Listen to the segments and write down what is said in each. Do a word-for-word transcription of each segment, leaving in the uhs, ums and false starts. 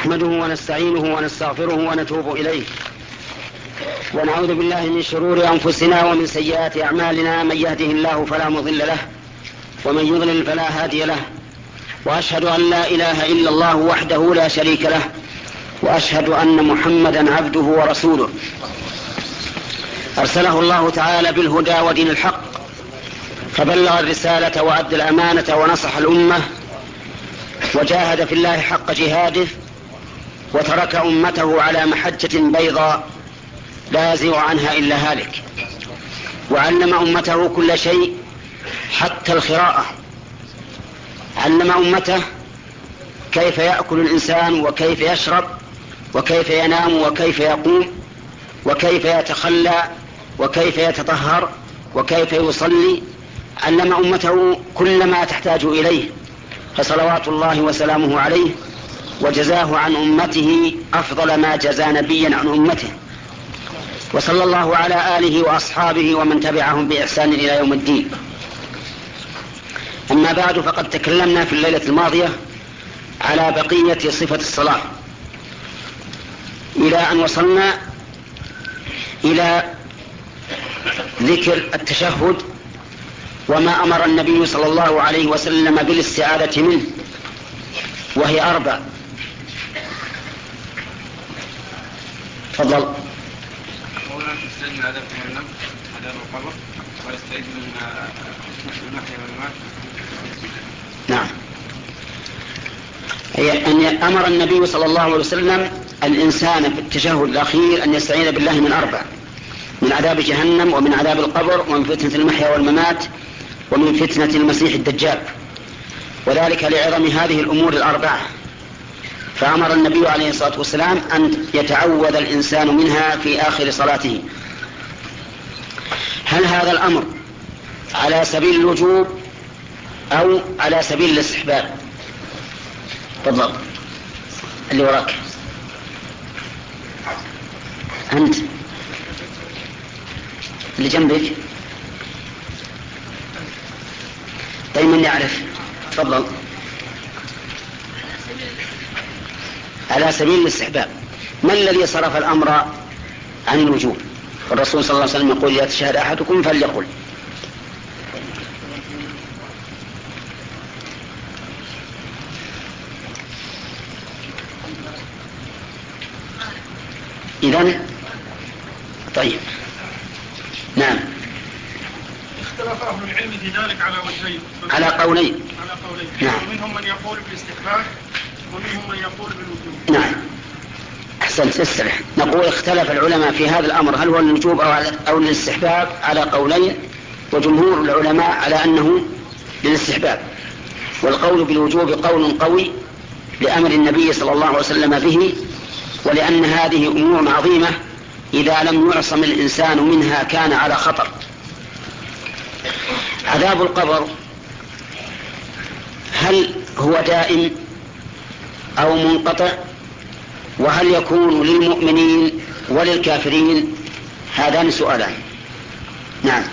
نحمده ونستعينه ونستغفره ونتوب إليه ونعوذ بالله من شرور أنفسنا ومن سيئات أعمالنا. من يهده الله فلا مضل له ومن يضلل فلا هادي له، وأشهد أن لا إله إلا الله وحده لا شريك له، وأشهد أن محمدا عبده ورسوله أرسله الله تعالى بالهدى ودين الحق، فبلغ الرسالة وأدى الأمانة ونصح الأمة وجاهد في الله حق جهاده، وترك أمته على محجة بيضاء لا يزيغ عنها إلا هالك، وعلم أمته كل شيء حتى الخراءة. علم أمته كيف يأكل الإنسان وكيف يشرب وكيف ينام وكيف يقوم وكيف يتخلى وكيف يتطهر وكيف يصلي. علم أمته كل ما تحتاج إليه، فصلوات الله وسلامه عليه، وجزاه عن أمته أفضل ما جزى نبيا عن أمته. وصلى الله على آله وأصحابه ومن تبعهم بإحسان إلى يوم الدين. أما بعد، فقد تكلمنا في الليلة الماضية على بقية صفة الصلاة إلى أن وصلنا إلى ذكر التشهد وما أمر النبي صلى الله عليه وسلم بالاستعاذة منه، وهي أربع. تفضل. أولا يستعيذ من عذاب جهنم عذاب القبر، ويستعيذ من المحيا والممات. نعم، أن أمر النبي صلى الله عليه وسلم الإنسان في التشهد الأخير أن يستعيذ بالله من أربع: من عذاب جهنم ومن عذاب القبر ومن فتنة المحيا والممات ومن فتنة المسيح الدجال، وذلك لعظم هذه الأمور الأربعة. فأمر النبي عليه الصلاة والسلام أن يتعوذ الإنسان منها في آخر صلاته. هل هذا الأمر على سبيل الوجوب أو على سبيل الاستحباب؟ تفضل، اللي وراك أنت، اللي جنبك. طيب، من يعرف؟ تفضل. على سبيل الاستحباب. ما الذي صرف الأمر عن الوجوب؟ الرسول صلى الله عليه وسلم يقول: إذا تشهد أحدكم فليقل. إذن طيب، نعم. اختلف أهل العلم في ذلك على وجهين، على قولين. على قولين. نعم. ومنهم من يقول بالاستحباب ومنهم من يقول بالوجوب. نعم، أحسنت، استرح. نقول اختلف العلماء في هذا الأمر، هل هو الوجوب أو الاستحباب، على قولين، وجمهور العلماء على أنه للاستحباب. والقول بالوجوب قول قوي لأمر النبي صلى الله عليه وسلم به، ولأن هذه أمور عظيمة إذا لم يعصم الإنسان منها كان على خطر. عذاب القبر هل هو دائم أو منقطع؟ وهل يكون للمؤمنين وللكافرين؟ هذان سؤالان. نعم.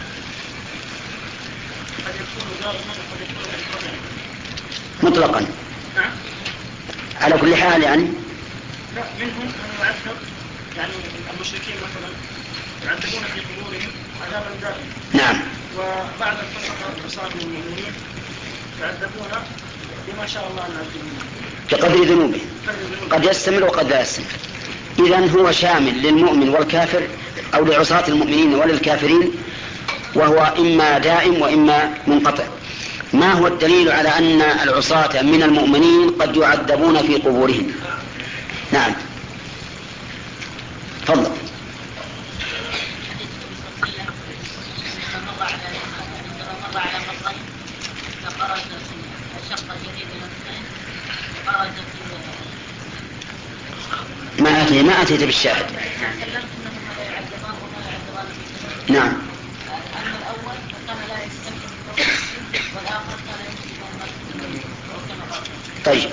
مطلقا على كل حال يعني. لا، منهم من يعذب، يعني المشركين مثلا يعذبون في قبورهم عذابا دائما. نعم. وبعد الفترة عصابة المؤمنين يعذبون بما شاء الله أن يعذبون بقدر ذنوبه، قد يستمر وقد لا يستمر. إذن هو شامل للمؤمن والكافر، أو لعصاة المؤمنين وللكافرين، وهو إما دائم وإما منقطع. ما هو الدليل على أن العصاة من المؤمنين قد يعذبون في قبورهم؟ نعم، تفضل. ما أتي ما أتيت بالشاهد. نعم. طيب،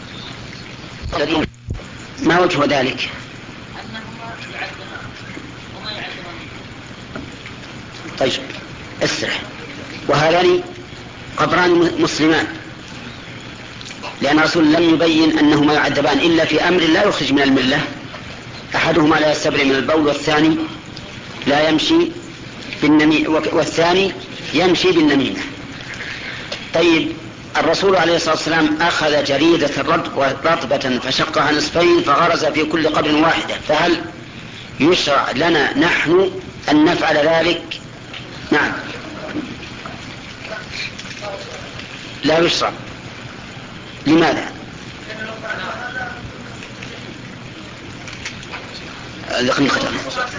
ما وجه ذلك؟ طيب، اسرح. وهذان قبران مسلمان، لأن الرسول لم يبين أنهما يعذبان إلا في أمر لا يخرج من الملة، أحدهما لا يستبرئ من البول والثاني لا يمشي بالنميمة والثاني يمشي بالنميمة. طيب الرسول عليه الصلاة والسلام أخذ جريدة رطبة فشقها نصفين فغرز في كل قبر واحدة، فهل يشرع لنا نحن أن نفعل ذلك؟ نعم، لا يشرع. لماذا؟ لقد ختم.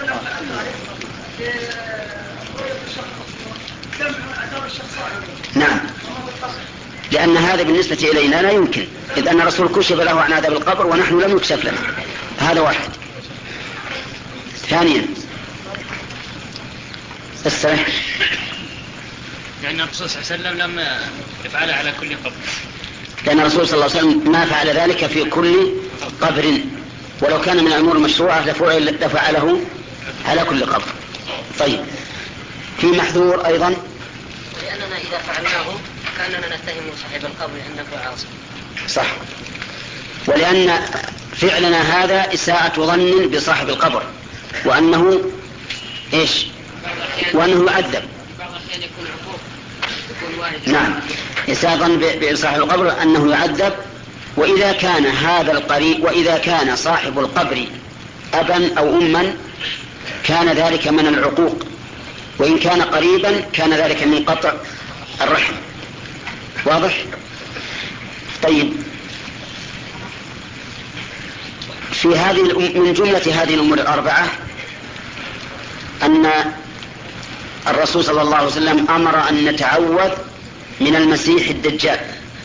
نعم، لأن هذا بالنسبة إلينا لا يمكن، إذ أن الرسول كشف له عن عذاب القبر ونحن لم يكشف لنا. هذا واحد. ثانيا الصحيح لأن الرسول صلى الله عليه وسلم لم يفعل على كل قبر، لأن الرسول صلى الله عليه وسلم ما فعل ذلك في كل قبر، ولو كان من الأمور المشروعة لفعله على كل قبر. طيب في محذور أيضا، لأننا إذا فعلناه كأننا نتهم صاحب القبر أنه عاصي. صح، ولأن فعلنا هذا إساءة ظن بصاحب القبر وأنه إيش؟ وأنه يعذب. بعض الأحيان يكون عقوق، يكون والد. نعم، إساءة ظن بصاحب القبر أنه يعذب. وإذا كان هذا القريب وإذا كان صاحب القبر أبا أو أما كان ذلك من العقوق، وإن كان قريبا كان ذلك من قطع الرحم. واضح؟ طيب في هذه من جملة هذه الأمور الأربعة أن الرسول صلى الله عليه وسلم أمر أن نتعوذ من المسيح الدجال.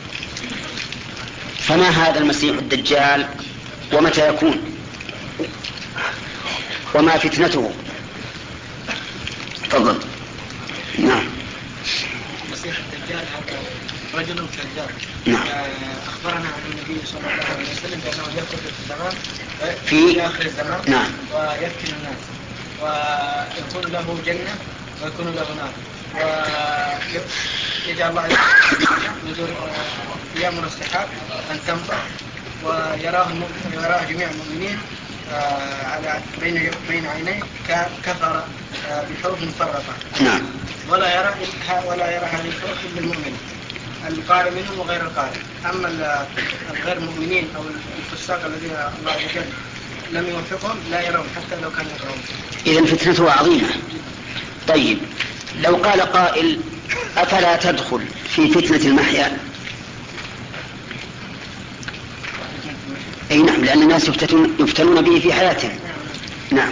فما هذا المسيح الدجال ومتى يكون وما فتنته؟ تفضل. نعم. المسيح الدجال هذا رجل كذاب. نعم. أخبرنا عن النبي صلى الله عليه وسلم بأنه يخرج في الزمان في آخر الزمان. نعم. ويفتن الناس ويكون له جنة ويكون له نار، ويجعل الله نزول يأمر السحاب أن تنفع، ويراه يراه جميع المؤمنين على بين بين عينيه كفر بحروف مفرقة. نعم. ولا يرى ولا يرى هذه الحروف إلا المؤمن القارئ منهم وغير القارئ. أما الغير المؤمنين أو الفساق الذين الله عز وجل لم يوفقهم لا يرون حتى لو كانوا يقرؤون. إذن فتنته عظيمة. طيب لو قال قائل أفلا تدخل في فتنة المحيا؟ أي نعم، لأن الناس يفتتون يفتنون به في حياتهم. نعم.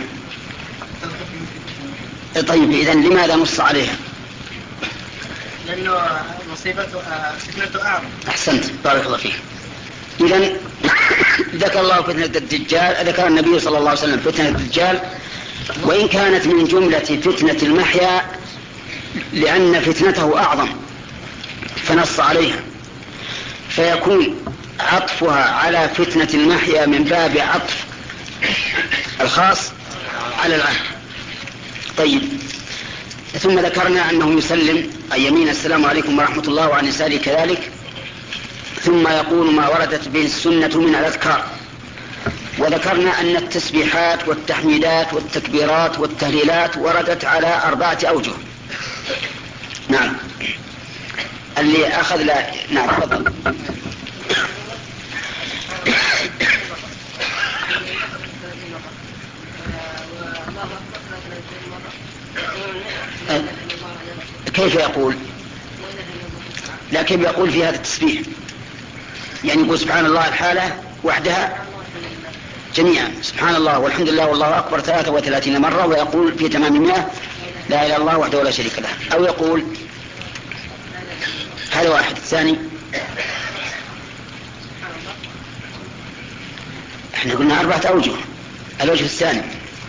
طيب إذن لماذا نص عليها؟ لأنه مصيبته فتنته أعظم. أحسنت، بارك الله فيك. إذن ذكر الله فتنة الدجال، ذكر النبي صلى الله عليه وسلم فتنة الدجال، وإن كانت من جملة فتنة المحيا لأن فتنته أعظم فنص عليها، فيكون عطفها على فتنة المحيا من باب عطف الخاص على العام. طيب ثم ذكرنا أنه يسلم عن يمين السلام عليكم ورحمة الله وعن يساره كذلك، ثم يقول ما وردت به السنة من الأذكار. وذكرنا أن التسبيحات والتحميدات والتكبيرات والتهليلات وردت على أربعة أوجه. نعم. اللي أخذ لا نعم تفضل. كيف يقول؟ لكن يقول في هذا التسبيح يعني يقول سبحان الله الحالة وحدها جميعا سبحان الله والحمد لله والله أكبر ثلاثة وثلاثين مرة، ويقول في تمام مئة لا إله إلا الله وحده لا شريك له، أو يقول هذا واحد. ثاني احنا قلنا أربعة أوجه. الوجه الثاني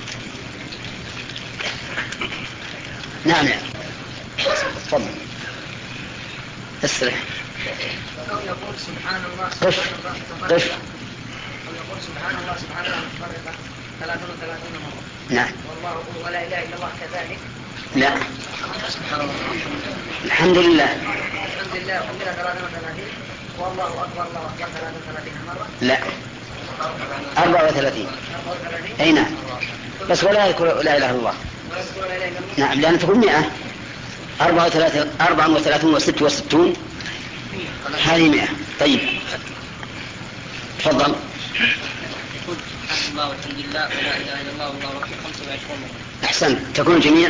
نعم نعم تفضل اسرع. أو يقول سبحان الله قف قف أو يقول سبحان الله سبحان الله متفرقة ثلاثون وثلاثون مرة. نعم. والله ولا إله إلا الله كذلك. لا. سبحان الله الحمد لله. الحمد لله والحمد لله ثلاثون وثلاثين. والله أكبر الله أكبر ثلاثة وثلاثين مرة؟ لا، أربعة وثلاثين. أي نعم، بس ولا يذكر لا إله إلا الله. نعم، لأن تقول مئة. أربعة وثلاثين أربعة وثلاثون وست وستون هذه مئة. طيب تفضل. يقول سبحان الله والحمد لله ولا إله إلا الله والله أكبر خمسة وعشرين مرة. أحسنت، تكون جميع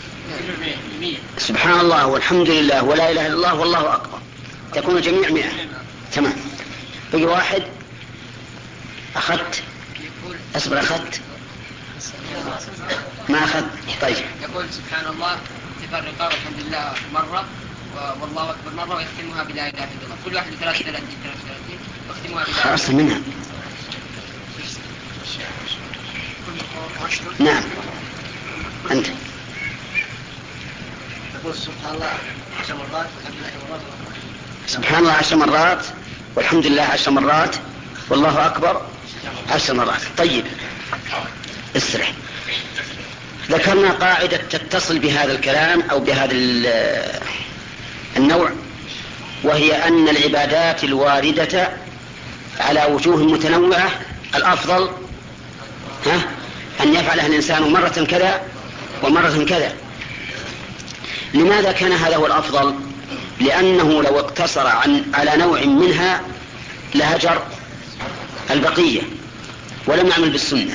سبحان الله والحمد لله ولا إله إلا الله والله أكبر، تكون جميع مئة. تمام. بقي واحد أخذت. أصبر، أخذت ما أخذ. طيب يقول سبحان الله تفرق والحمد لله مرة والله أكبر مرة ويختمها بلا إله إلا الله. كل واحد ثلاثة وثلاثين ثلاثة وثلاثين واختمها بلا. خلاص منها. نعم أنت. يقول سبحان الله عشر مرات والحمد لله مرات. سبحان الله عشر مرات والحمد لله عشر مرات والله أكبر عشر مرات. طيب اسرح. ذكرنا قاعدة تتصل بهذا الكلام أو بهذا النوع، وهي أن العبادات الواردة على وجوه متنوعة الأفضل ها أن يفعلها الإنسان مرة كذا ومرة كذا. لماذا كان هذا هو الأفضل؟ لأنه لو اقتصر عن على نوع منها لهجر البقية ولم يعمل بالسنة.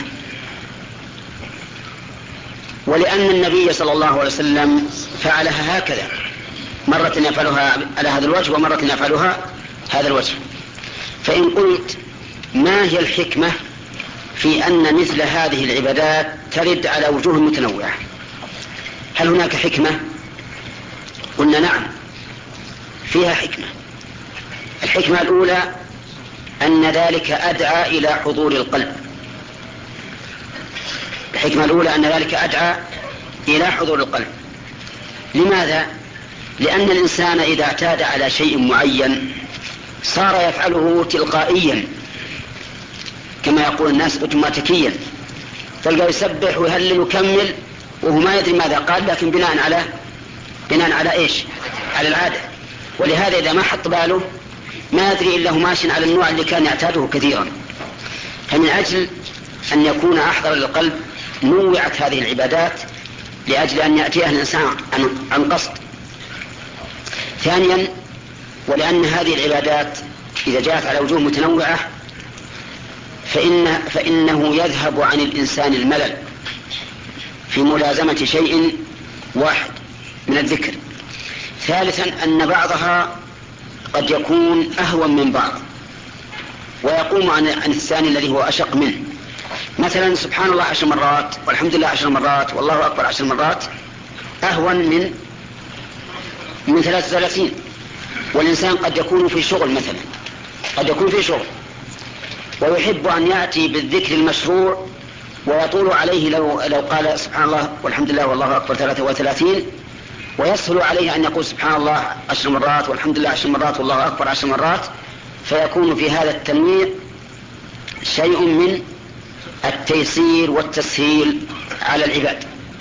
ولأن النبي صلى الله عليه وسلم فعلها هكذا، مرة يفعلها على هذا الوجه ومرة يفعلها هذا الوجه. فإن قلت ما هي الحكمة في أن مثل هذه العبادات ترد على وجوه متنوعة؟ هل هناك حكمة؟ قلنا نعم فيها حكمة. الحكمة الأولى أن ذلك أدعى إلى حضور القلب. الحكمة الأولى أن ذلك أدعى إلى حضور القلب. لماذا؟ لأن الإنسان إذا اعتاد على شيء معين صار يفعله تلقائيا كما يقول الناس اوتوماتيكيا، تلقى يسبح ويهلل ويكمل وهو ما يدري ماذا قال، لكن بناء على بناء على ايش؟ على العادة. ولهذا إذا ما حط باله ما يدري إلا هو ماشي على النوع اللي كان يعتاده كثيرا. فمن أجل أن يكون أحضر للقلب نوعت هذه العبادات لأجل أن يأتيها الإنسان عن قصد. ثانيا، ولأن هذه العبادات إذا جاءت على وجوه متنوعة فإن فإنه يذهب عن الإنسان الملل في ملازمة شيء واحد من الذكر. ثالثا، أن بعضها قد يكون أهون من بعض ويقوم عن الثاني الذي هو أشق منه. مثلا سبحان الله عشر مرات والحمد لله عشر مرات والله أكبر عشر مرات أهون من من ثلاثة وثلاثين. والإنسان قد يكون في شغل، مثلا قد يكون في شغل ويحب أن يأتي بالذكر المشروع ويطول عليه لو, لو قال سبحان الله والحمد لله والله أكبر ثلاثة وثلاثين، ويسهل عليه أن يقول سبحان الله عشر مرات والحمد لله عشر مرات والله أكبر عشر مرات، فيكون في هذا التنويع شيء من التيسير والتسهيل على العباد.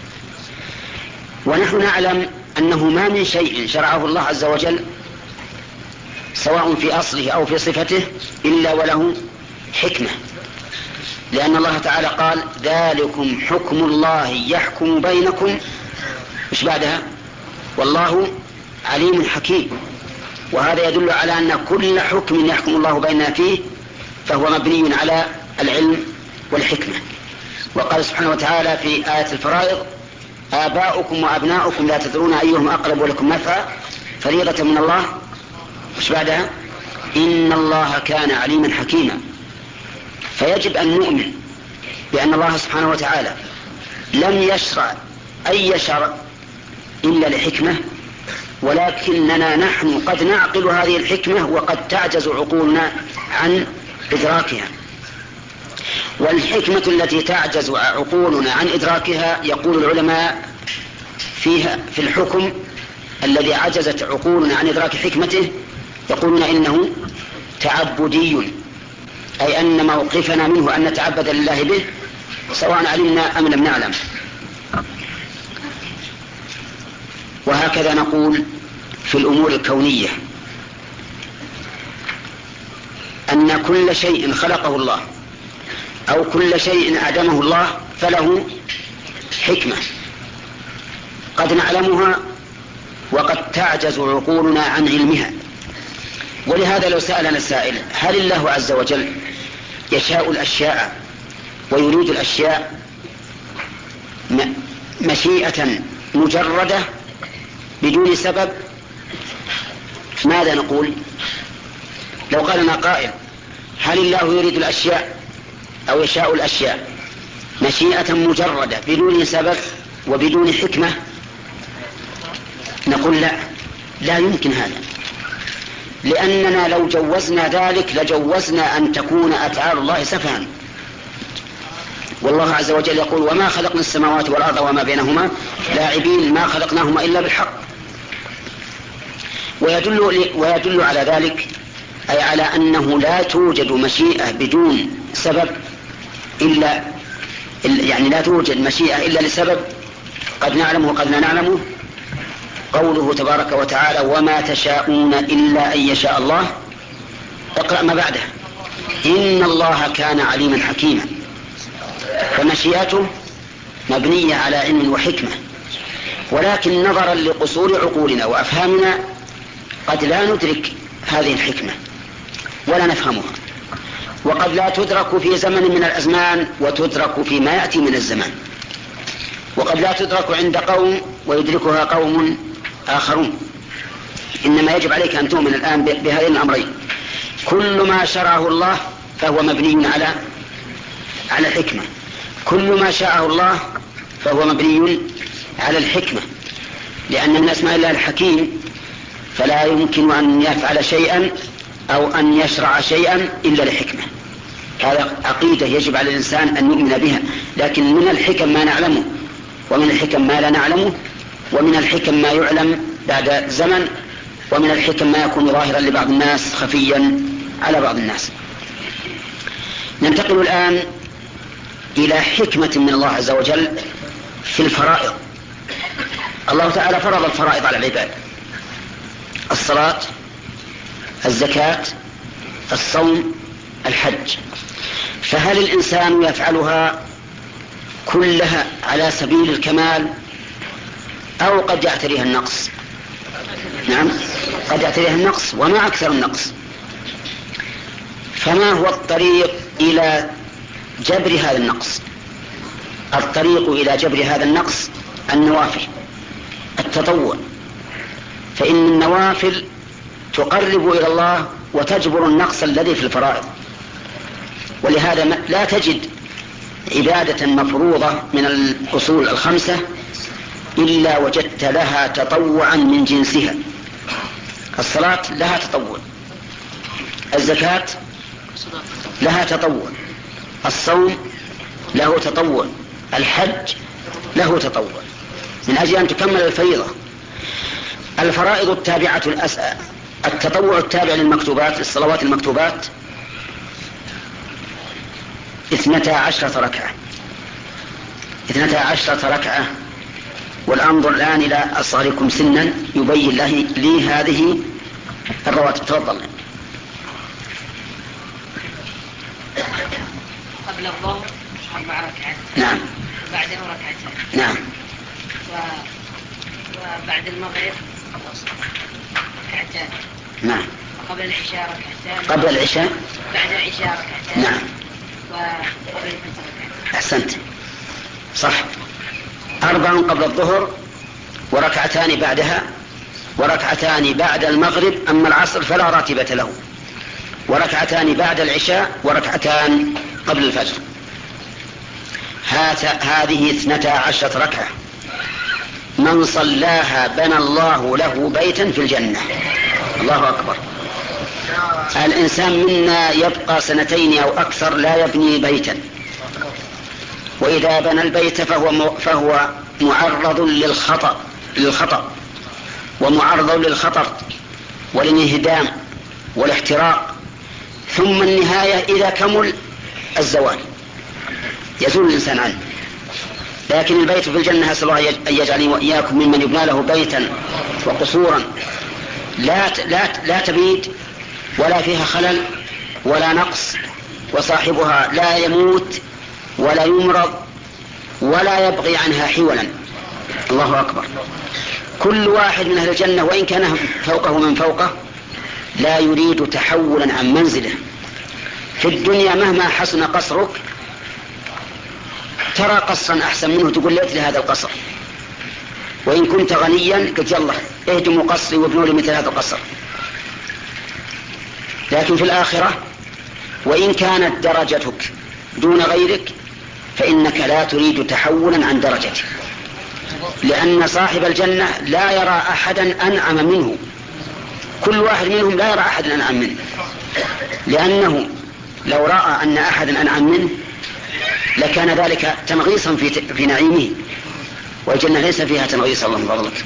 ونحن نعلم أنه ما من شيء شرعه الله عز وجل سواء في أصله أو في صفته إلا وله حكمة، لأن الله تعالى قال ذلكم حكم الله يحكم بينكم، مش بعدها والله عليم حكيم. وهذا يدل على أن كل حكم يحكم الله بيننا فيه فهو مبني على العلم والحكمة. وقال سبحانه وتعالى في آية الفرائض آباؤكم وأبناؤكم لا تدرون أيهم أقرب لكم نفعا فريضة من الله، مش بعدها إن الله كان عليما حكيما. فيجب أن نؤمن بأن الله سبحانه وتعالى لم يشرع أي شرع إلا لحكمة، ولكننا نحن قد نعقل هذه الحكمة وقد تعجز عقولنا عن إدراكها. والحكمة التي تعجز عقولنا عن إدراكها يقول العلماء فيها في الحكم الذي عجزت عقولنا عن إدراك حكمته يقولون إنه تعبدي، أي أن موقفنا منه أن نتعبد لله به سواء علمنا أم لم نعلم. وهكذا نقول في الأمور الكونية. أن كل شيء خلقه الله أو كل شيء أعدمه الله فله حكمة قد نعلمها وقد تعجز عقولنا عن علمها. ولهذا لو سألنا السائل هل الله عز وجل يشاء الأشياء ويريد الأشياء مشيئة مجردة بدون سبب، ماذا نقول؟ لو قال لنا قائل هل الله يريد الأشياء أو يشاء الأشياء مشيئة مجردة بدون سبب وبدون حكمة، نقول لا، لا يمكن هذا، لأننا لو جوزنا ذلك لجوزنا أن تكون أفعال الله سفها. والله عز وجل يقول وما خلقنا السماوات والأرض وما بينهما لاعبين ما خلقناهما إلا بالحق. ويدل, ويدل على ذلك أي على أنه لا توجد مشيئة بدون سبب إلا يعني لا توجد مشيئة إلا لسبب قد نعلمه وقد لا نعلمه. قوله تبارك وتعالى وما تشاءون إلا أن يشاء الله. اقرأ ما بعده إن الله كان عليما حكيما. فمشيئته مبنية على علم وحكمة، ولكن نظرا لقصور عقولنا وأفهامنا قد لا ندرك هذه الحكمة ولا نفهمها، وقد لا تدرك في زمن من الأزمان وتدرك فيما يأتي من الزمان، وقد لا تدرك عند قوم ويدركها قوم آخرون. إنما يجب عليك أن تؤمن الآن بهذين الأمرين: كل ما شرعه الله فهو مبني على على الحكمة، كل ما شاءه الله فهو مبني على الحكمة، لأن من أسماء الله الحكيم، فلا يمكن أن يفعل شيئا أو أن يشرع شيئا إلا لحكمة. هذا عقيدة يجب على الإنسان أن يؤمن بها. لكن من الحكم ما نعلمه، ومن الحكم ما لا نعلمه، ومن الحكم ما يعلم بعد زمن، ومن الحكم ما يكون ظاهرا لبعض الناس خفيا على بعض الناس. ننتقل الآن إلى حكمة من الله عز وجل في الفرائض. الله تعالى فرض الفرائض على العباد: الصلاة، الزكاة، الصوم، الحج. فهل الإنسان يفعلها كلها على سبيل الكمال أو قد يعتريها النقص؟ نعم، قد يعتريها النقص، وما أكثر النقص. فما هو الطريق إلى جبر هذا النقص؟ الطريق إلى جبر هذا النقص النوافل، التطوع. فإن النوافل تقرب إلى الله وتجبر النقص الذي في الفرائض. ولهذا لا تجد عبادة مفروضة من الأصول الخمسة إلا وجدت لها تطوعا من جنسها. الصلاة لها تطوع، الزكاة لها تطوع، الصوم له تطوع، الحج له تطوع، من أجل أن تكمل الفريضة. الفرائض التابعة الأس... التطوع التابع للمكتوبات، للصلوات المكتوبات، اثنتا عشرة ركعة اثنتا عشرة ركعة. والأنظر الآن إلى أصغركم سنا يبين له لي هذه الرواتب. تفضل. قبل الظهر أربع ركعات. نعم. وبعده ركعتين. نعم. و... وبعد المغرب ركعتين. نعم. وقبل العشاء ركعتين. قبل العشاء. بعد العشاء ركعتين. نعم. وقبل الفجر ركعتين. أحسنت، صح. أربع قبل الظهر وركعتان بعدها وركعتان بعد المغرب، أما العصر فلا راتبة له، وركعتان بعد العشاء وركعتان قبل الفجر. هذه اثنتا عشرة ركعة. من صلاها بنى الله له بيتا في الجنة. الله أكبر. الإنسان منا يبقى سنتين أو أكثر لا يبني بيتا، وإذا بنى البيت فهو فهو معرض للخطأ للخطأ ومعرض للخطر والانهدام والاحتراق، ثم النهاية إذا كمل الزوال يزول الإنسان عنه. لكن البيت في الجنة أسأل الله أن يجعلني وإياكم ممن يبنى له بيتا وقصورا لا لا لا تبيد ولا فيها خلل ولا نقص، وصاحبها لا يموت ولا يمرض ولا يبغي عنها حولا. الله أكبر. كل واحد من أهل الجنة وإن كان فوقه من فوقه لا يريد تحولا عن منزله. في الدنيا مهما حسن قصرك ترى قصرا أحسن منه تقول ليت لهذا القصر، وإن كنت غنيا قلت يلا اهدموا قصري وابنوا لي مثل هذا القصر. لكن في الآخرة وإن كانت درجتك دون غيرك فإنك لا تريد تحولا عن درجتك، لأن صاحب الجنة لا يرى أحدا أنعم منه، كل واحد منهم لا يرى أحدا أنعم منه، لأنه لو رأى أن أحدا أنعم منه لكان ذلك تنغيصا في, في نعيمه، والجنة ليس فيها تنغيص. اللهم فضلك.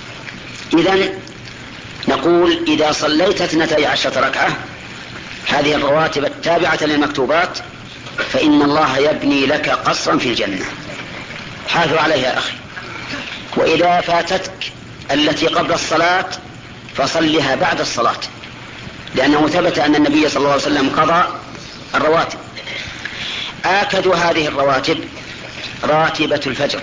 إذن نقول إذا صليت اثنتي عشرة ركعة هذه الرواتب التابعة للمكتوبات فإن الله يبني لك قصرا في الجنة. حافظ عليها أخي. وإذا فاتتك التي قبل الصلاة فصلها بعد الصلاة، لأنه ثبت أن النبي صلى الله عليه وسلم قضى الرواتب. آكد هذه الرواتب راتبة الفجر،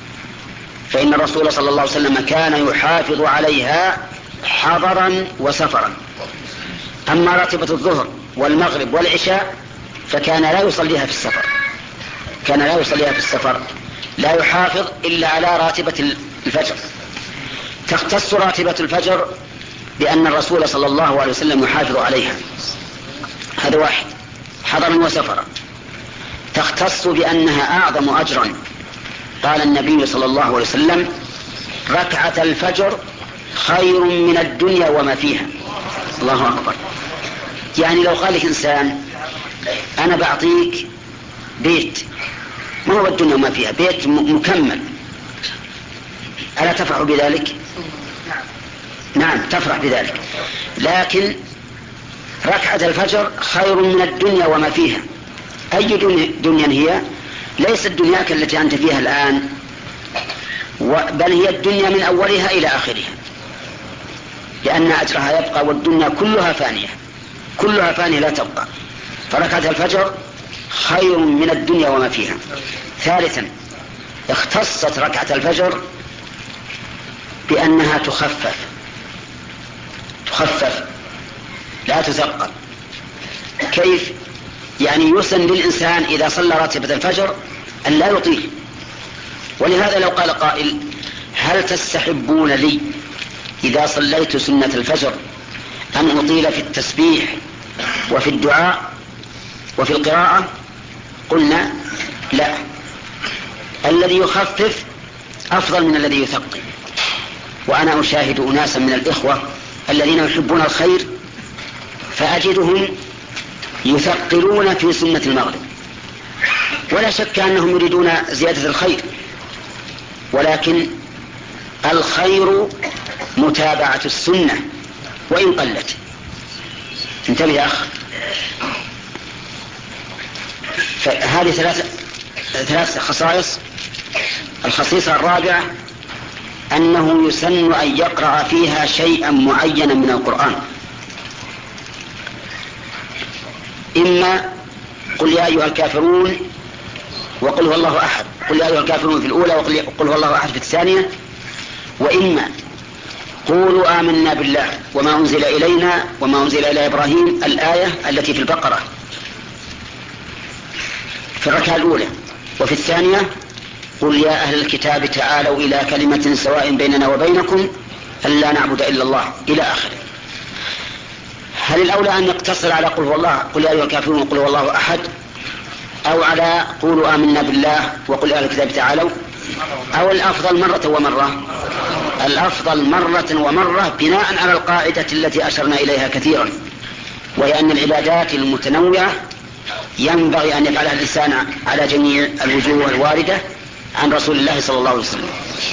فإن الرسول صلى الله عليه وسلم كان يحافظ عليها حضرا وسفرا. أما راتبة الظهر والمغرب والعشاء فكان لا يصليها في السفر، كان لا يصليها في السفر، لا يحافظ إلا على راتبة الفجر. تختص راتبة الفجر بأن الرسول صلى الله عليه وسلم يحافظ عليها، هذا واحد، حضرا وسفرا. تختص بأنها أعظم أجرا، قال النبي صلى الله عليه وسلم ركعة الفجر خير من الدنيا وما فيها. الله أكبر. يعني لو قال لك إنسان أنا بعطيك بيت، ما هو الدنيا وما فيها، بيت مكمل، ألا تفرح بذلك؟ نعم تفرح بذلك. لكن ركعة الفجر خير من الدنيا وما فيها. أي دنيا هي؟ ليست دنياك التي أنت فيها الآن، بل هي الدنيا من أولها إلى آخرها، لأن أجرها يبقى، والدنيا كلها فانية، كلها فانية لا تبقى. فركعة الفجر خير من الدنيا وما فيها. ثالثا اختصت ركعة الفجر بأنها تخفف، تخفف لا تثقل. كيف؟ يعني يسن للإنسان إذا صلى راتبة الفجر أن لا يطيل. ولهذا لو قال قائل هل تستحبون لي إذا صليت سنة الفجر أن أطيل في التسبيح وفي الدعاء وفي القراءة؟ قلنا لا، الذي يخفف أفضل من الذي يثقل. وأنا أشاهد أناسا من الإخوة الذين يحبون الخير فأجدهم يثقلون في سنة المغرب، ولا شك أنهم يريدون زيادة الخير، ولكن الخير متابعة السنة وإن قلت. انتبه يا أخ. فهذه ثلاث ثلاث خصائص. الخصيصة الرابعة أنه يسن أن يقرأ فيها شيئا معينا من القرآن، إما قل يا أيها الكافرون وقل هو الله أحد، قل يا أيها الكافرون في الأولى وقل هو الله أحد في الثانية، وإما قولوا آمنا بالله وما أنزل إلينا وما أنزل إلى إبراهيم، الآية التي في البقرة في الركعة الأولى، وفي الثانية قل يا أهل الكتاب تعالوا إلى كلمة سواء بيننا وبينكم ألا نعبد إلا الله إلى آخره. هل الأولى أن يقتصر على قل هو الله قل يا أيها الكافرون وقل هو الله أحد، أو على قولوا آمنا بالله وقل يا أهل الكتاب تعالوا، أو الأفضل مرة ومرة؟ الأفضل مرة ومرة بناء على القاعدة التي أشرنا إليها كثيرا، وهي أن العبادات المتنوعة ينبغي أن يفعلها الإنسان على جميع الوجوه الواردة عن رسول الله صلى الله عليه وسلم.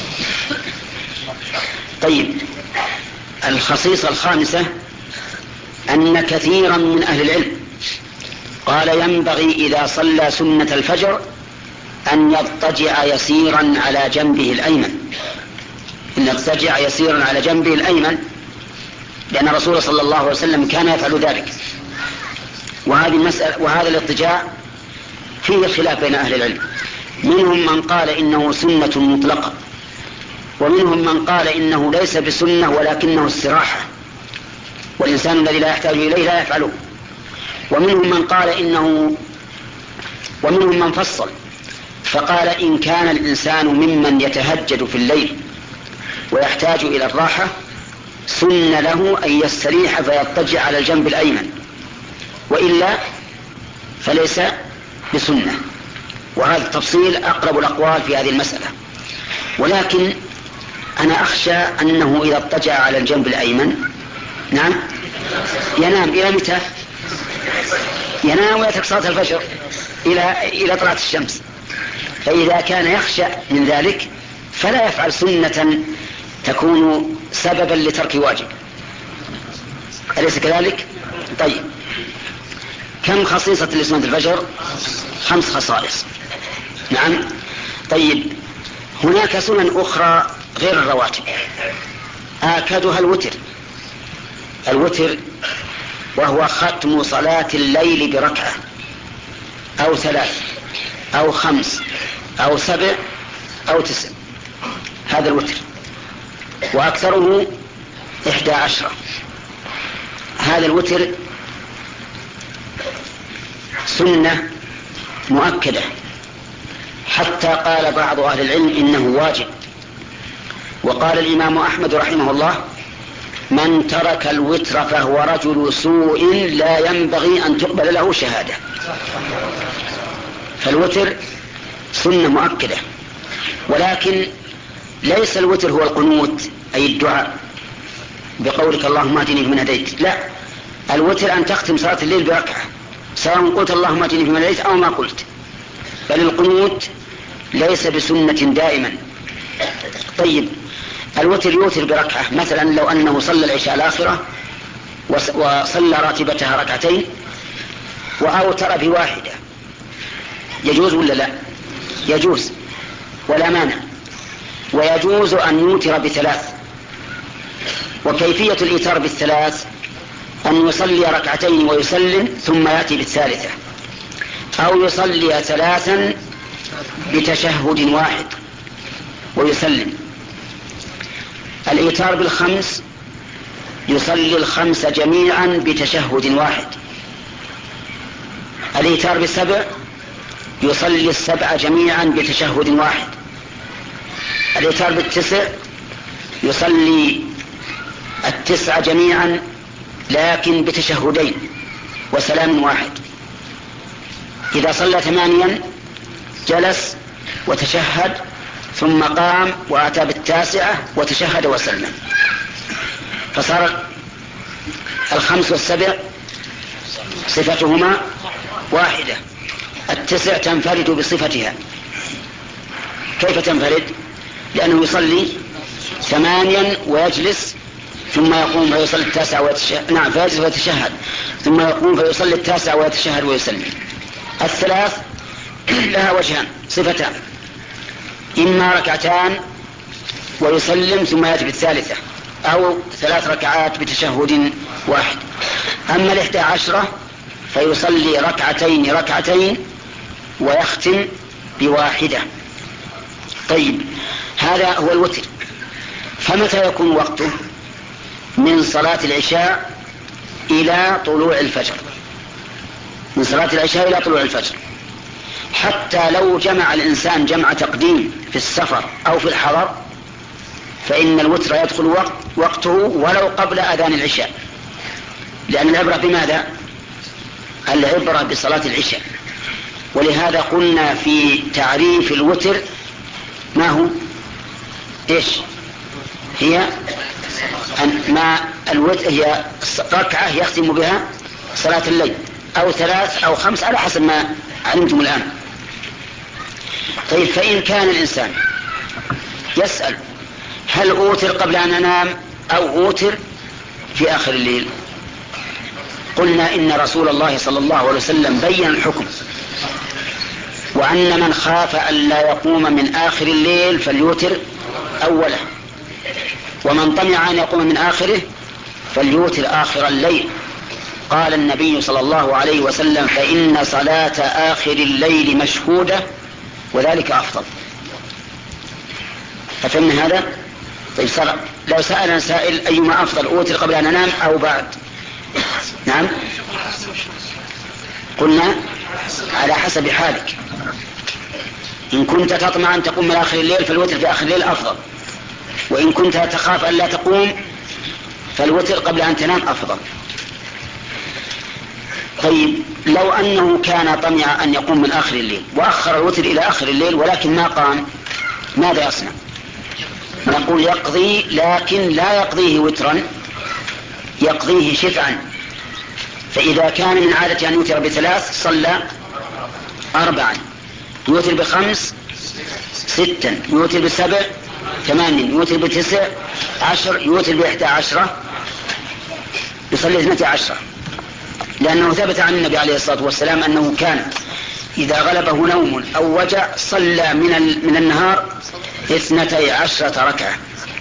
طيب، الخصيصة الخامسة أن كثيرا من أهل العلم قال ينبغي إذا صلى سنة الفجر أن يضطجع يسيرا على جنبه الأيمن، أن يضطجع يسيرا على جنبه الأيمن، لأن الرسول صلى الله عليه وسلم كان يفعل ذلك. وهذه المسألة وهذا الاضطجاع فيه خلاف بين أهل العلم، منهم من قال إنه سنة مطلقة، ومنهم من قال إنه ليس بسنة ولكنه استراحة، والإنسان الذي لا يحتاج إليه لا يفعله، ومنهم من قال إنه ومنهم من فصل فقال إن كان الإنسان ممن يتهجد في الليل ويحتاج إلى الراحة سن له أن يستريح فيضطجع على الجنب الأيمن، وإلا فليس بسنة. وهذا التفصيل أقرب الأقوال في هذه المسألة، ولكن أنا أخشى أنه إذا اضطجع على الجنب الأيمن نعم ينام إلى متى؟ ينام ويترك صلاة الفجر إلى إلى طلعة الشمس، فإذا كان يخشى من ذلك فلا يفعل سنة تكون سببا لترك واجب، أليس كذلك؟ طيب، كم خصيصة لسنة الفجر؟ خمس خصائص. نعم. طيب، هناك سنن أخرى غير الرواتب آكدها الوتر. الوتر وهو ختم صلاة الليل بركعة أو ثلاث أو خمس أو سبع أو تسع، هذا الوتر، وأكثره إحدى عشرة. هذا الوتر سنة مؤكدة، حتى قال بعض أهل العلم إنه واجب. وقال الإمام أحمد رحمه الله من ترك الوتر فهو رجل سوء لا ينبغي أن تقبل له شهادة. فالوتر سنة مؤكدة، ولكن ليس الوتر هو القنوت أي الدعاء بقولك اللهم اهدني فيمن هديت، لا، الوتر أن تختم صلاة الليل بركعة سواء قلت اللهم اهدني فيمن هديت أو ما قلت، بل القنوت ليس بسنة دائما. طيب، الوتر يوتر بركعة، مثلا لو أنه صلى العشاء الآخرة وصلى راتبتها ركعتين وأوتر بواحدة، يجوز ولا لا؟ يجوز ولا مانع. ويجوز أن يوتر بثلاث. وكيفية الإيتار بالثلاث أن يصلي ركعتين ويسلم ثم يأتي بالثالثة، أو يصلي ثلاثا بتشهد واحد ويسلم. الإيتار بالخمس يصلي الخمس جميعا بتشهد واحد. الإيتار بالسبع يصلي السبع جميعا بتشهد واحد. الإيتار بالتسع يصلي التسع جميعا لكن بتشهدين وسلام واحد. إذا صلى ثمانيا جلس وتشهد ثم قام وأتى بالتاسعة وتشهد وسلم، فصار الخمس والسبع صفتهما واحدة. التسع تنفرد بصفتها. كيف تنفرد؟ لأنه يصلي ثمانيا ويجلس ثم يقوم فيصلي التاسع ويتشهد، نعم، فيجلس ويتشهد ثم يقوم فيصلي التاسع ويتشهد ويسلم. الثلاث لها وجهان، صفتان، إما ركعتان ويسلم ثم يأتي بالثالثة، أو ثلاث ركعات بتشهد واحد. أما الإحدى عشرة فيصلي ركعتين ركعتين ويختم بواحدة. طيب، هذا هو الوتر. فمتى يكون وقته؟ من صلاة العشاء إلى طلوع الفجر، من صلاة العشاء إلى طلوع الفجر. حتى لو جمع الإنسان جمع تقديم في السفر أو في الحضر فإن الوتر يدخل وقت وقته ولو قبل أذان العشاء، لأن العبرة بماذا؟ العبرة بصلاة العشاء. ولهذا قلنا في تعريف الوتر ما هو؟ إيش هي؟ ما الوتر هي ركعة يختم بها صلاة الليل، أو ثلاث أو خمس على حسب ما علمتم الآن. طيب، فإن كان الإنسان يسأل هل أوتر قبل أن أنام أو أوتر في آخر الليل؟ قلنا إن رسول الله صلى الله عليه وسلم بين الحكم، وأن من خاف أن لا يقوم من آخر الليل فليوتر أوله، ومن طمع أن يقوم من آخره فليوتر آخر الليل. قال النبي صلى الله عليه وسلم: فإن صلاة آخر الليل مشهودة وذلك أفضل. ففهمنا هذا؟ طيب صلاة. لو سألنا سائل: أيما أفضل، أوتر قبل أن أنام أو بعد؟ نعم، قلنا على حسب حالك. إن كنت تطمع أن تقوم من آخر الليل فالوتر في آخر الليل أفضل، وإن كنت تخاف أن لا تقوم فالوتر قبل أن تنام أفضل. طيب لو أنه كان طمع أن يقوم من آخر الليل وأخر الوتر إلى آخر الليل ولكن ما قام، ماذا يصنع؟ نقول يقضي، لكن لا يقضيه وترا، يقضيه شفعا. فإذا كان من عادة أن يوتر بثلاث صلى أربعا، يوتر بخمس ستا، يوتر بسبع ثمان، يوتر بتسع عشر، يوتر بإحدى عشرة، يصلي اثنتي عشرة. لأنه ثبت عن النبي عليه الصلاة والسلام أنه كان إذا غلبه نوم أو وجع صلى من, من النهار اثنتي عشرة ركعة.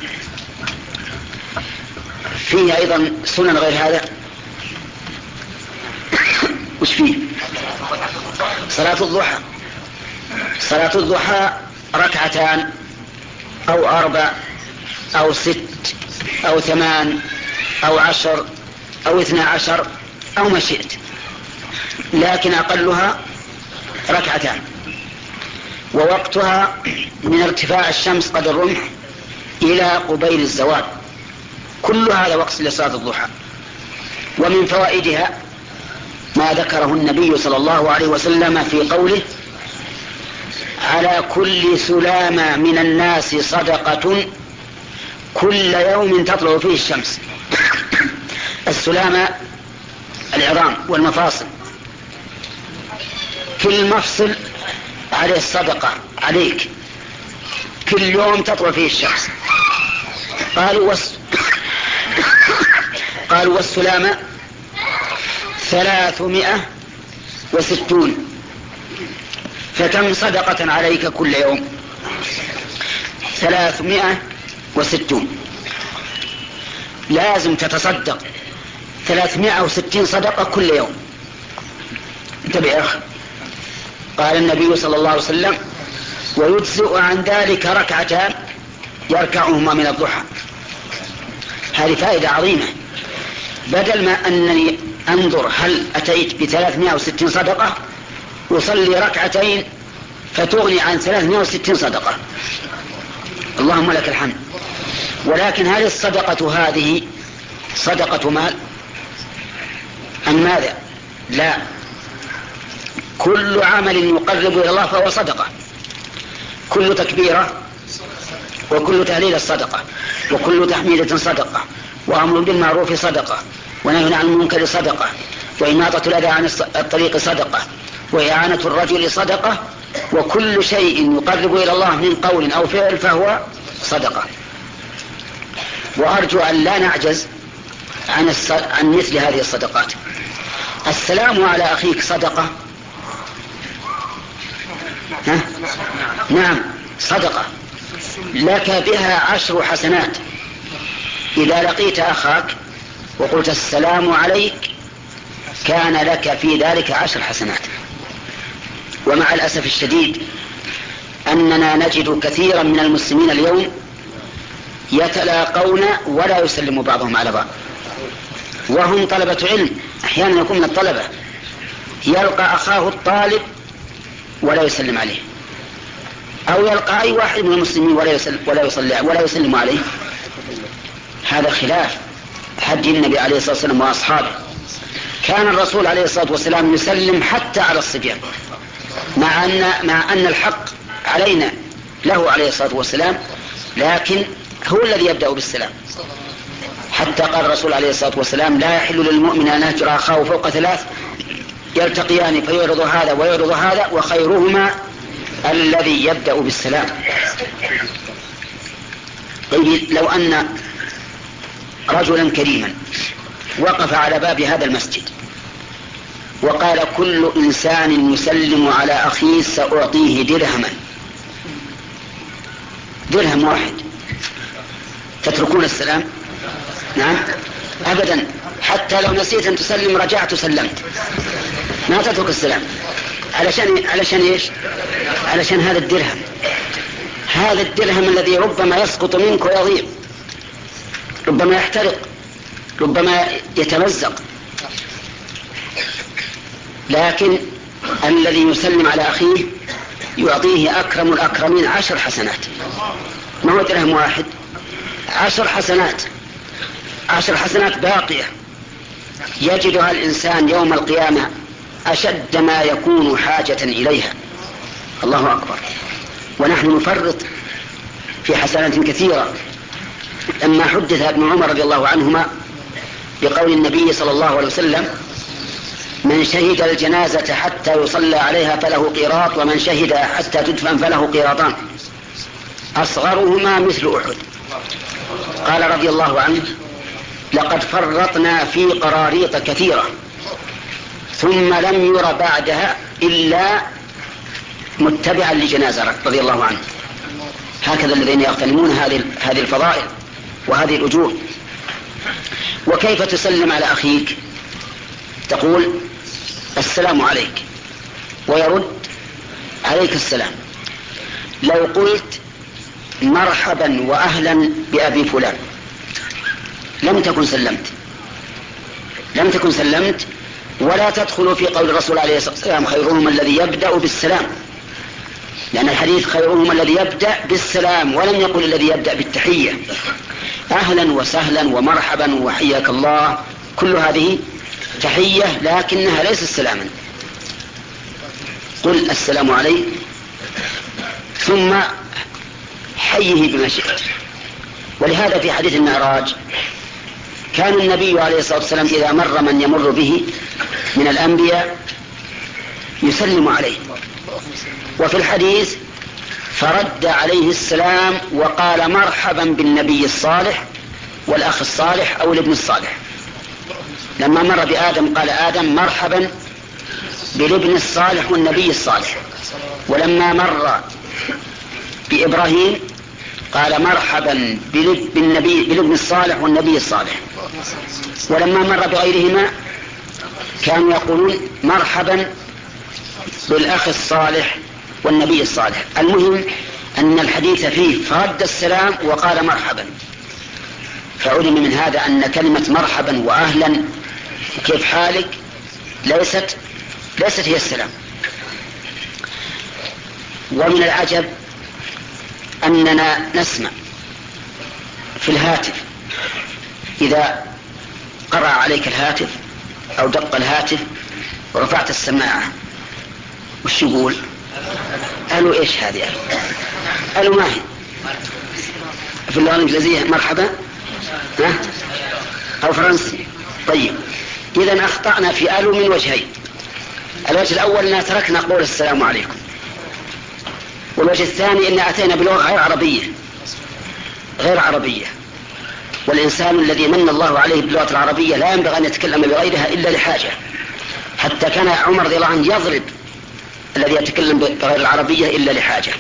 فيه أيضا سنن غير هذا. وش فيه؟ صلاة الضحى. صلاة الضحى ركعتان أو أربع أو ست أو ثمان أو عشر أو اثنى عشر أو ما شئت، لكن أقلها ركعتان، ووقتها من ارتفاع الشمس قدر الرمح إلى قبيل الزوال. كل هذا وقت لصلاة الضحى. ومن فوائدها ما ذكره النبي صلى الله عليه وسلم في قوله: على كل سلامة من الناس صدقة كل يوم تطلع فيه الشمس. السلامة العظام والمفاصل، كل مفصل عليه الصدقة عليك، كل يوم تطلع فيه الشمس. قالوا وس... قالوا والسلامة ثلاثمائة وستون، فكم صدقة عليك كل يوم؟ ثلاثمائة وستون. لازم تتصدق ثلاثمائة وستين صدقة كل يوم. انتبه يا أخي. قال النبي صلى الله عليه وسلم: ويجزئ عن ذلك ركعتان يركعهما من الضحى. هذه فائدة عظيمة. بدل ما أنني أنظر هل أتيت بثلاثمائة وستين صدقة وصلي ركعتين فتغني عن ثلاثمائة وستين صدقة، اللهم لك الحمد. ولكن هل الصدقة هذه صدقة مال أم ماذا؟ لا، كل عمل يقرب إلى الله فهو صدقة. كل تكبيرة وكل تهليل الصدقة، وكل تحميدة صدقة، وأمر بالمعروف صدقة، ونهي عن المنكر صدقة، وإماطة الأذى عن الطريق صدقة، وإعانة الرجل صدقة، وكل شيء يقرب إلى الله من قول أو فعل فهو صدقة. وأرجو أن لا نعجز عن, عن مثل هذه الصدقات. السلام على أخيك صدقة. ها؟ نعم صدقة، لك بها عشر حسنات. إذا لقيت أخاك وقلت السلام عليك كان لك في ذلك عشر حسنات. ومع الأسف الشديد أننا نجد كثيرا من المسلمين اليوم يتلاقون ولا يسلم بعضهم على بعض، وهم طلبة علم. أحيانا يكون من الطلبة يلقى أخاه الطالب ولا يسلم عليه، أو يلقى أي واحد من المسلمين ولا يسلم, ولا يصلي ولا يسلم عليه. هذا خلاف هدي النبي عليه الصلاة والسلام وأصحابه. كان الرسول عليه الصلاة والسلام يسلم حتى على الصبيان، مع أن, مع أن الحق علينا له عليه الصلاة والسلام، لكن هو الذي يبدأ بالسلام. حتى قال الرسول عليه الصلاة والسلام: لا يحل للمؤمن أن يهجر أخاه فوق ثلاث يلتقيان فيعرض هذا ويعرض هذا وخيرهما الذي يبدأ بالسلام. طيب لو أن رجلا كريما وقف على باب هذا المسجد وقال: كل إنسان يسلم على أخيه سأعطيه درهما، درهم واحد، تتركون السلام؟ نعم. أبدا، حتى لو نسيت أن تسلم رجعت وسلمت، ما تترك السلام. علشان علشان إيش؟ علشان هذا الدرهم، هذا الدرهم الذي ربما يسقط منك ويضيع، ربما يحترق، ربما يتمزق. لكن الذي يسلم على أخيه يعطيه أكرم الأكرمين عشر حسنات، ما هو درهم واحد، عشر حسنات، عشر حسنات باقية يجدها الإنسان يوم القيامة أشد ما يكون حاجة إليها. الله أكبر. ونحن نفرط في حسنات كثيرة. لما حدث ابن عمر رضي الله عنهما بقول النبي صلى الله عليه وسلم: من شهد الجنازة حتى يصلى عليها فله قيراط، ومن شهد حتى تدفن فله قيراطان، أصغرهما مثل أحد. قال رضي الله عنه: لقد فرطنا في قراريط كثيرة ثم لم ير بعدها إلا متبعا لجنازة، رضي الله عنه. هكذا الذين يغتنمون هذه هذه الفضائل وهذه الأجور. وكيف تسلم على أخيك؟ تقول: السلام عليك، ويرد: عليك السلام. لو قلت: مرحبا وأهلا بأبي فلان، لم تكن سلمت، لم تكن سلمت. ولا تدخل في قول الرسول عليه الصلاة والسلام: خيرهم الذي يبدأ بالسلام، لأن الحديث خيرهم الذي يبدأ بالسلام، ولم يقل الذي يبدأ بالتحية. أهلا وسهلا ومرحبا وحياك الله، كل هذه تحية لكنها ليست سلاما. قل السلام عليك ثم حيه بما شئت. ولهذا في حديث المعراج كان النبي عليه الصلاة والسلام إذا مر من يمر به من الأنبياء يسلم عليه. وفي الحديث: فرد عليه السلام وقال: مرحبا بالنبي الصالح والأخ الصالح أو الابن الصالح. لما مر بآدم قال آدم: مرحبا بالابن الصالح والنبي الصالح. ولما مر بإبراهيم قال: مرحبا بالنبي بالابن الصالح والنبي الصالح. ولما مر بغيرهما كانوا يقولون: مرحبا بالأخ الصالح والنبي الصالح. المهم أن الحديث فيه فرد السلام وقال مرحبا. فعلم من هذا أن كلمة مرحبا وأهلا كيف حالك ليست ليست هي السلام. ومن العجب أننا نسمع في الهاتف إذا قرأ عليك الهاتف أو دق الهاتف ورفعت السماعة وش يقول؟ قالوا إيش هذه؟ قالوا ما هي؟ في اللغة الإنجليزية مرحبا ها؟ أو فرنسي. طيب، إذن أخطأنا في ألو من وجهين. الوجه الأول أننا تركنا قول السلام عليكم، والوجه الثاني أن أتينا بلغة غير عربية غير عربية والإنسان الذي من الله عليه باللغة العربية لا ينبغي أن يتكلم بغيرها إلا لحاجة. حتى كان عمر رضي الله عنه يضرب الذي يتكلم بغير العربية إلا لحاجة.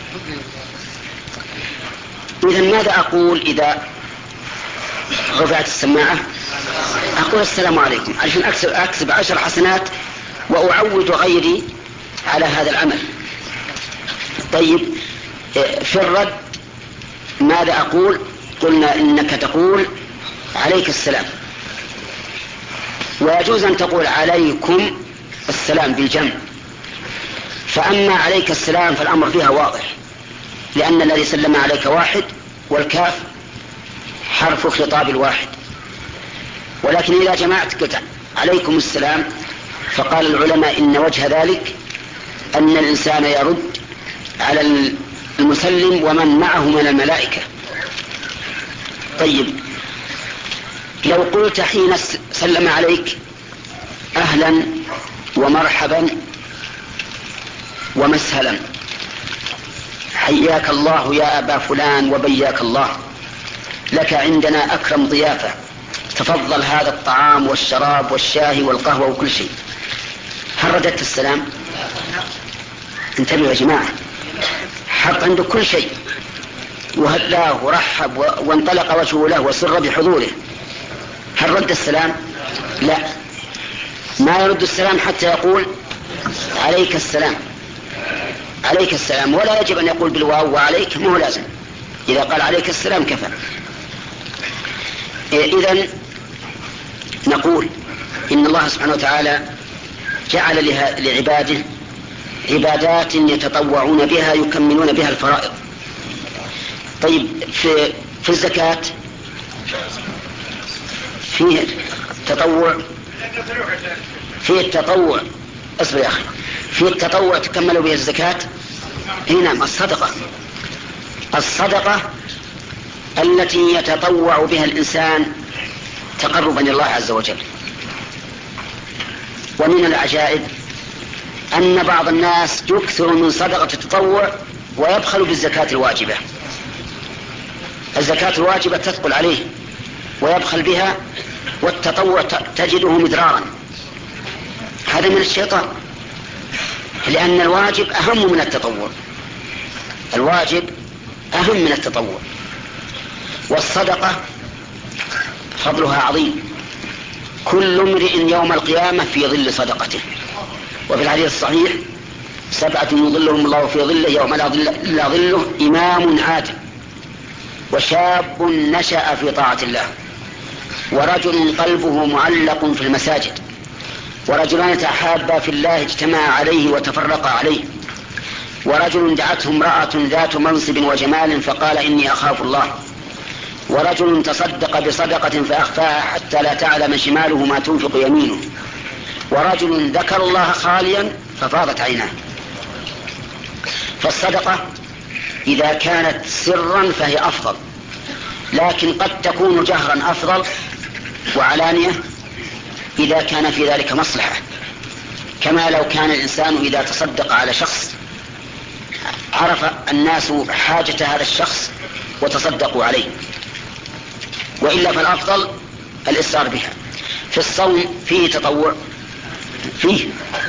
إذن ماذا أقول إذا رفعت السماعة؟ أقول السلام عليكم عشان أكسب, أكسب عشر حسنات وأعود غيري على هذا العمل. طيب، في الرد ماذا أقول؟ قلنا إنك تقول عليك السلام، ويجوز أن تقول عليكم السلام بالجمع. فأما عليك السلام فالأمر فيها واضح، لأن الذي سلم عليك واحد والكاف حرف خطاب الواحد. ولكن إذا جمعت قلت عليكم السلام فقال العلماء إن وجه ذلك أن الإنسان يرد على المسلم ومن معه من الملائكة. طيب، لو قلت حين سلم عليك أهلا ومرحبا ومسهلا، حياك الله يا أبا فلان وبياك الله، لك عندنا أكرم ضيافة، تفضل هذا الطعام والشراب والشاي والقهوة وكل شيء، هل رددت السلام؟ انتبهوا يا جماعة، حط عنده كل شيء وهلاه ورحب وانطلق وجهه له وسر بحضوره، هل رد السلام؟ لا، ما يرد السلام حتى يقول عليك السلام، عليك السلام، ولا يجب أن يقول بالواو وعليك، مو لازم، إذا قال عليك السلام كفى. إذن نقول إن الله سبحانه وتعالى جعل لعباده عبادات يتطوعون بها يكملون بها الفرائض. طيب في, في الزكاة فيه تطوع، فيه التطوع، اصبر يا أخي، فيه التطوع تكمل به الزكاة. نعم، الصدقة، الصدقة التي يتطوع بها الإنسان تقربا إلى الله عز وجل. ومن العجائب أن بعض الناس يكثر من صدقة التطوع ويبخل بالزكاة الواجبة. الزكاة الواجبة تثقل عليه ويبخل بها، والتطوع تجده مدرارا. هذا من الشيطان، لأن الواجب أهم من التطوع، الواجب أهم من التطوع. والصدقة فضلها عظيم، كل امرئ يوم القيامة في ظل صدقته. وفي الحديث الصحيح سبعة يظلهم الله في ظله يوم لا ظل إلا ظله: إمام عادل، وشاب نشأ في طاعة الله، ورجل قلبه معلق في المساجد، ورجلان تحابا في الله اجتمعا عليه وتفرقا عليه، ورجل دعته امرأة ذات منصب وجمال فقال إني أخاف الله، ورجل تصدق بصدقة فأخفاها حتى لا تعلم شماله ما تنفق يمينه، ورجل ذكر الله خاليا ففاضت عيناه. فالصدقة إذا كانت سرا فهي أفضل، لكن قد تكون جهرا أفضل وعلانية إذا كان في ذلك مصلحة، كما لو كان الإنسان إذا تصدق على شخص عرف الناس حاجة هذا الشخص وتصدقوا عليه، وإلا فالأفضل الإصرار بها. في الصوم فيه تطوع، فيه،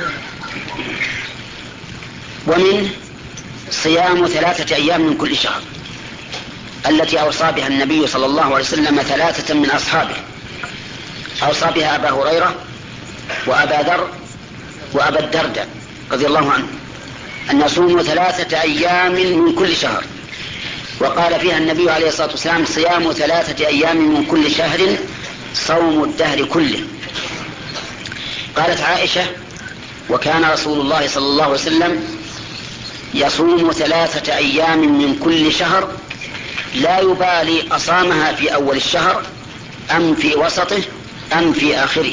ومن صيام ثلاثة أيام من كل شهر التي أوصى بها النبي صلى الله عليه وسلم ثلاثة من أصحابه، أوصى بها أبا هريرة وأبا ذر وأبا الدرداء رضي الله عنه، أن يصوموا ثلاثة أيام من كل شهر. وقال فيها النبي عليه الصلاة والسلام: صيام ثلاثة أيام من كل شهر صوم الدهر كله. قالت عائشة: وكان رسول الله صلى الله عليه وسلم يصوم ثلاثة أيام من كل شهر لا يبالي أصامها في أول الشهر أم في وسطه أم في آخره.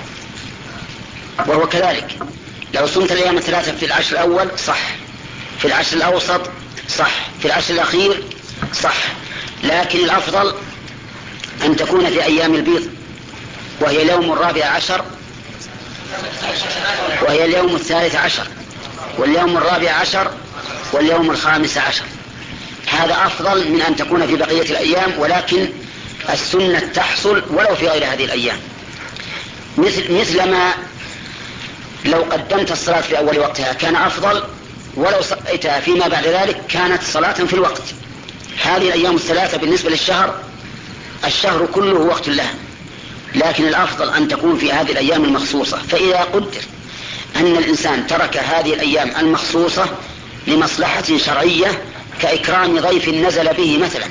وهو كذلك، لو صمت الأيام الثلاثة في العشر الأول صح، في العشر الأوسط صح، في العشر الأخير صح، لكن الأفضل أن تكون في أيام البيض، وهي اليوم الرابع عشر، وهي اليوم الثالث عشر، واليوم الرابع عشر، واليوم الخامس عشر. هذا أفضل من أن تكون في بقية الأيام، ولكن السنة تحصل ولو في غير هذه الأيام، مثل مثلما لو قدمت الصلاة في أول وقتها كان أفضل، ولو صليتها فيما بعد ذلك كانت صلاة في الوقت. هذه الأيام الثلاثة بالنسبة للشهر، الشهر كله وقت لها، لكن الأفضل أن تكون في هذه الأيام المخصوصة. فإذا قدر أن الإنسان ترك هذه الأيام المخصوصة لمصلحة شرعية كإكرام ضيف نزل به مثلا،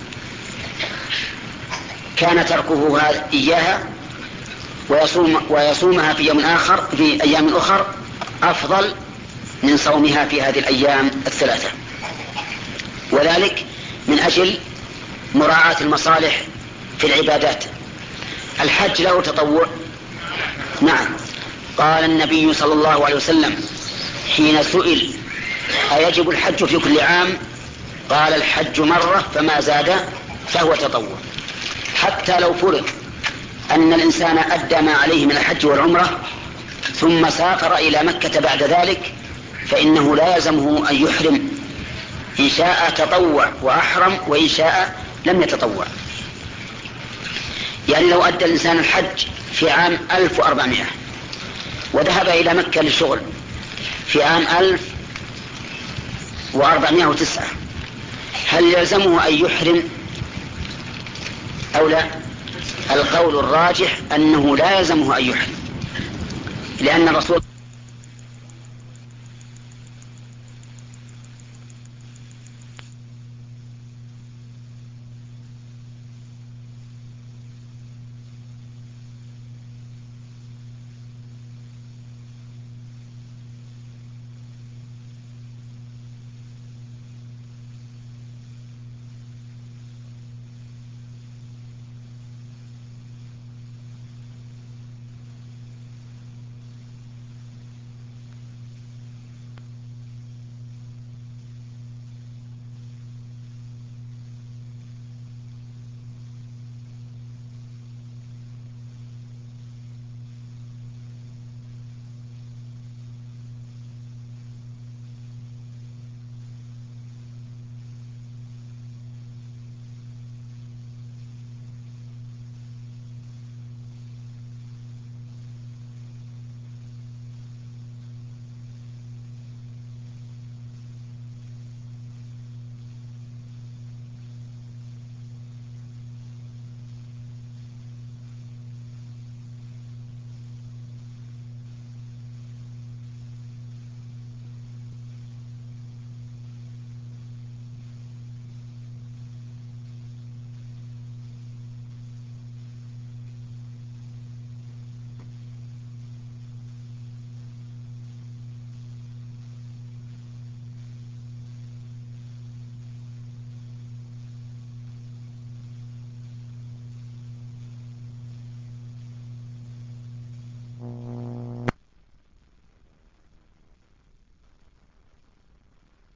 كان تركه إياها ويصوم ويصومها في يوم آخر في أيام أخر أفضل من صومها في هذه الأيام الثلاثة، وذلك من أجل مراعاة المصالح في العبادات. الحج له تطوع، نعم. قال النبي صلى الله عليه وسلم حين سئل: أيجب الحج في كل عام؟ قال: الحج مرة فما زاد فهو تطوع. حتى لو فرض أن الإنسان أدى ما عليه من الحج والعمرة ثم سافر إلى مكة بعد ذلك، فإنه لا يلزمه أن يحرم، إن شاء تطوع وأحرم، وإن شاء لم يتطوع. يعني لو أدى الإنسان الحج في عام ألف وأربعمائة وذهب إلى مكة للشغل في عام ألف وأربعمائة وتسعة، هل يلزمه أن يحرم أو لا؟ القول الراجح أنه لا يلزمه أن يحرم، لأن الرسول